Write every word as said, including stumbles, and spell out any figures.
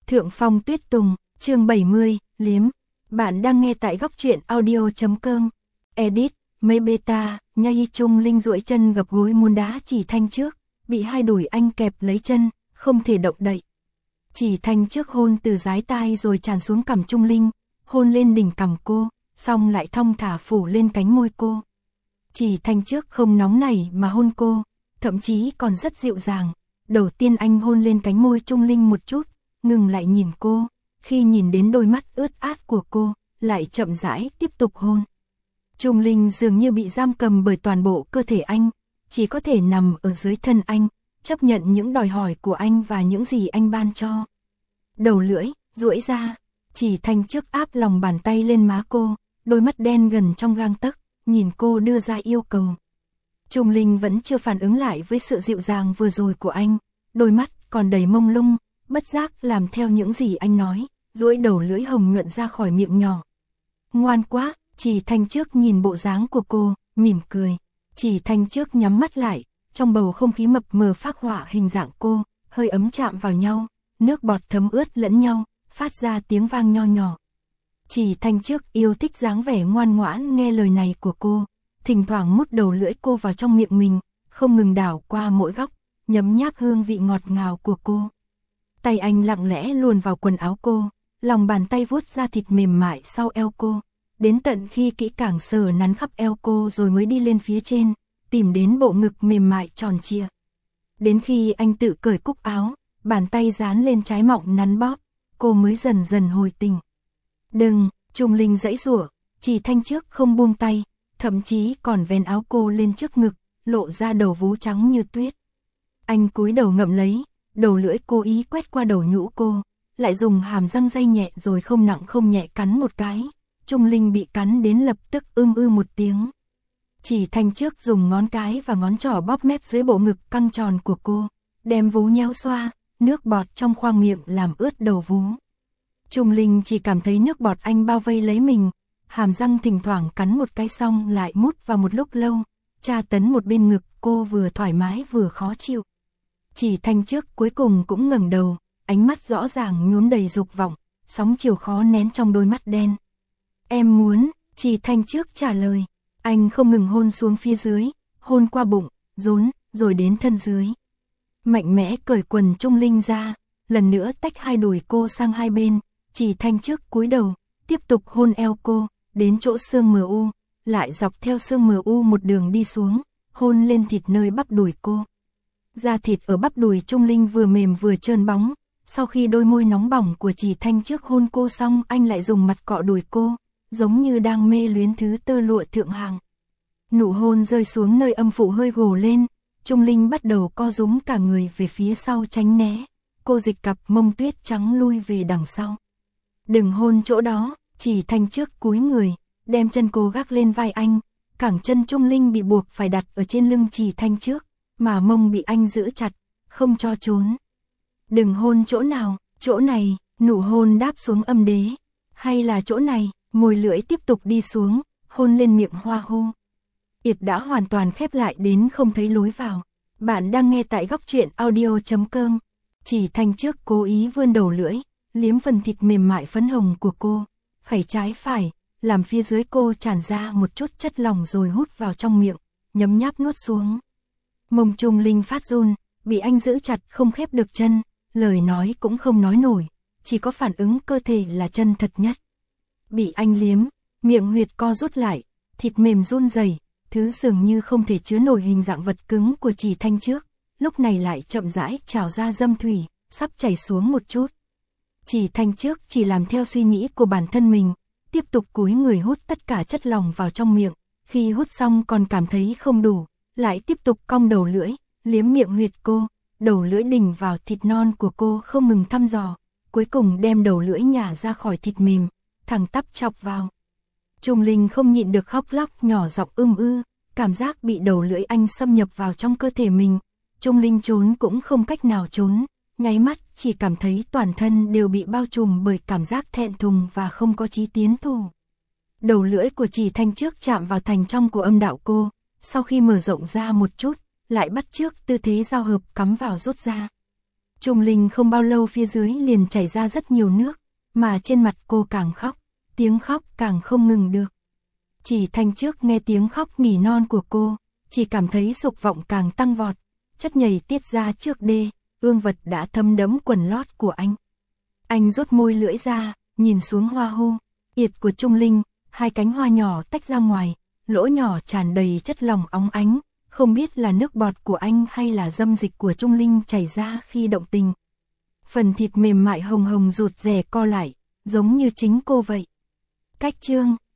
Thượng Phong Tuyết Tùng, chương bảy mươi, Liếm. Bạn đang nghe tại góc truyện audio chấm com. Edit, Mây Beta, Nhai Trung Linh duỗi chân gập gối muốn đá Chỉ Thanh trước, bị hai đùi anh kẹp lấy chân, không thể động đậy. Chỉ Thanh trước hôn từ dái tai rồi tràn xuống cằm Trung Linh, hôn lên đỉnh cằm cô, xong lại thong thả phủ lên cánh môi cô. Chỉ Thanh trước không nóng nảy mà hôn cô, thậm chí còn rất dịu dàng. Đầu tiên anh hôn lên cánh môi Trung Linh một chút, ngừng lại nhìn cô, khi nhìn đến đôi mắt ướt át của cô, lại chậm rãi tiếp tục hôn. Trung Linh dường như bị giam cầm bởi toàn bộ cơ thể anh, chỉ có thể nằm ở dưới thân anh, chấp nhận những đòi hỏi của anh và những gì anh ban cho. Đầu lưỡi, duỗi ra, Chỉ Thanh trước áp lòng bàn tay lên má cô, đôi mắt đen gần trong gang tấc, nhìn cô đưa ra yêu cầu. Trung Linh vẫn chưa phản ứng lại với sự dịu dàng vừa rồi của anh, đôi mắt còn đầy mông lung, bất giác làm theo những gì anh nói, duỗi đầu lưỡi hồng nhuận ra khỏi miệng nhỏ. Ngoan quá, Chỉ Thanh trước nhìn bộ dáng của cô, mỉm cười. Chỉ Thanh trước nhắm mắt lại, trong bầu không khí mập mờ phác họa hình dạng cô, hơi ấm chạm vào nhau, nước bọt thấm ướt lẫn nhau, phát ra tiếng vang nho nhỏ. Chỉ Thanh trước yêu thích dáng vẻ ngoan ngoãn nghe lời này của cô, thỉnh thoảng mút đầu lưỡi cô vào trong miệng mình, không ngừng đảo qua mỗi góc, nhấm nháp hương vị ngọt ngào của cô. Tay anh lặng lẽ luồn vào quần áo cô, lòng bàn tay vuốt da thịt mềm mại sau eo cô, đến tận khi kỹ càng sờ nắn khắp eo cô rồi mới đi lên phía trên, tìm đến bộ ngực mềm mại tròn trịa. Đến khi anh tự cởi cúc áo, bàn tay dán lên trái mọng nắn bóp, cô mới dần dần hồi tình. Đừng, Trung Linh giãy giụa, Chỉ Thanh trước không buông tay, thậm chí còn vén áo cô lên trước ngực, lộ ra đầu vú trắng như tuyết. Anh cúi đầu ngậm lấy, đầu lưỡi cố ý quét qua đầu nhũ cô, lại dùng hàm răng day nhẹ rồi không nặng không nhẹ cắn một cái. Trung Linh bị cắn đến lập tức ưm ư một tiếng. Chỉ Thanh trước dùng ngón cái và ngón trỏ bóp mép dưới bộ ngực căng tròn của cô, đem vú nhéo xoa, nước bọt trong khoang miệng làm ướt đầu vú. Trung Linh chỉ cảm thấy nước bọt anh bao vây lấy mình, hàm răng thỉnh thoảng cắn một cái xong lại mút vào một lúc lâu, tra tấn một bên ngực cô vừa thoải mái vừa khó chịu. Chỉ Thanh trước cuối cùng cũng ngẩng đầu, ánh mắt rõ ràng nhuốm đầy dục vọng, sóng chiều khó nén trong đôi mắt đen. Em muốn, Chỉ Thanh trước trả lời. Anh không ngừng hôn xuống phía dưới, hôn qua bụng, rốn, rồi đến thân dưới. Mạnh mẽ cởi quần Trung Linh ra, lần nữa tách hai đùi cô sang hai bên, Chỉ Thanh trước cúi đầu, tiếp tục hôn eo cô, đến chỗ xương mờ u, lại dọc theo xương mờ u một đường đi xuống, hôn lên thịt nơi bắp đùi cô. Da thịt ở bắp đùi Trung Linh vừa mềm vừa trơn bóng, sau khi đôi môi nóng bỏng của Chỉ Thanh trước hôn cô xong anh lại dùng mặt cọ đùi cô, giống như đang mê luyến thứ tơ lụa thượng hạng. Nụ hôn rơi xuống nơi âm phụ hơi gồ lên, Trung Linh bắt đầu co rúm cả người về phía sau tránh né, cô dịch cặp mông tuyết trắng lui về đằng sau. Đừng hôn chỗ đó, Chỉ Thanh trước cúi người, đem chân cô gác lên vai anh, cẳng chân Trung Linh bị buộc phải đặt ở trên lưng Chỉ Thanh trước, mà mông bị anh giữ chặt, không cho trốn. Đừng hôn chỗ nào, chỗ này, nụ hôn đáp xuống âm đế, hay là chỗ này, môi lưỡi tiếp tục đi xuống, hôn lên miệng hoa hô. Yệt đã hoàn toàn khép lại đến không thấy lối vào. Bạn đang nghe tại góc truyện audio chấm com. Chỉ Thanh trước cố ý vươn đầu lưỡi, liếm phần thịt mềm mại phấn hồng của cô, khẩy trái phải, làm phía dưới cô tràn ra một chút chất lỏng rồi hút vào trong miệng, nhấm nháp nuốt xuống. Mông Trung Linh phát run, bị anh giữ chặt không khép được chân, lời nói cũng không nói nổi, chỉ có phản ứng cơ thể là chân thật nhất. Bị anh liếm, miệng huyệt co rút lại, thịt mềm run rẩy, thứ dường như không thể chứa nổi hình dạng vật cứng của Chỉ Thanh trước, lúc này lại chậm rãi trào ra dâm thủy, sắp chảy xuống một chút. Chỉ Thanh trước chỉ làm theo suy nghĩ của bản thân mình, tiếp tục cúi người hút tất cả chất lỏng vào trong miệng, khi hút xong còn cảm thấy không đủ, lại tiếp tục cong đầu lưỡi, liếm miệng huyệt cô, đầu lưỡi đỉnh vào thịt non của cô không ngừng thăm dò, cuối cùng đem đầu lưỡi nhả ra khỏi thịt mềm, thẳng tắp chọc vào. Trung Linh không nhịn được khóc lóc nhỏ giọng ưm ư, cảm giác bị đầu lưỡi anh xâm nhập vào trong cơ thể mình. Trung Linh trốn cũng không cách nào trốn, nháy mắt chỉ cảm thấy toàn thân đều bị bao trùm bởi cảm giác thẹn thùng và không có chí tiến thủ. Đầu lưỡi của Chỉ Thanh trước chạm vào thành trong của âm đạo cô, sau khi mở rộng ra một chút, lại bắt chước tư thế giao hợp cắm vào rút ra. Trung Linh không bao lâu phía dưới liền chảy ra rất nhiều nước, mà trên mặt cô càng khóc, tiếng khóc càng không ngừng được. Chỉ Thanh trước nghe tiếng khóc nỉ non của cô, chỉ cảm thấy dục vọng càng tăng vọt, chất nhầy tiết ra trước đê, ương vật đã thấm đẫm quần lót của anh. Anh rút môi lưỡi ra, nhìn xuống hoa hu, yệt của Trung Linh, hai cánh hoa nhỏ tách ra ngoài, lỗ nhỏ tràn đầy chất lỏng óng ánh, không biết là nước bọt của anh hay là dâm dịch của Trung Linh chảy ra khi động tình. Phần thịt mềm mại hồng hồng rụt rè co lại, giống như chính cô vậy. Cách chương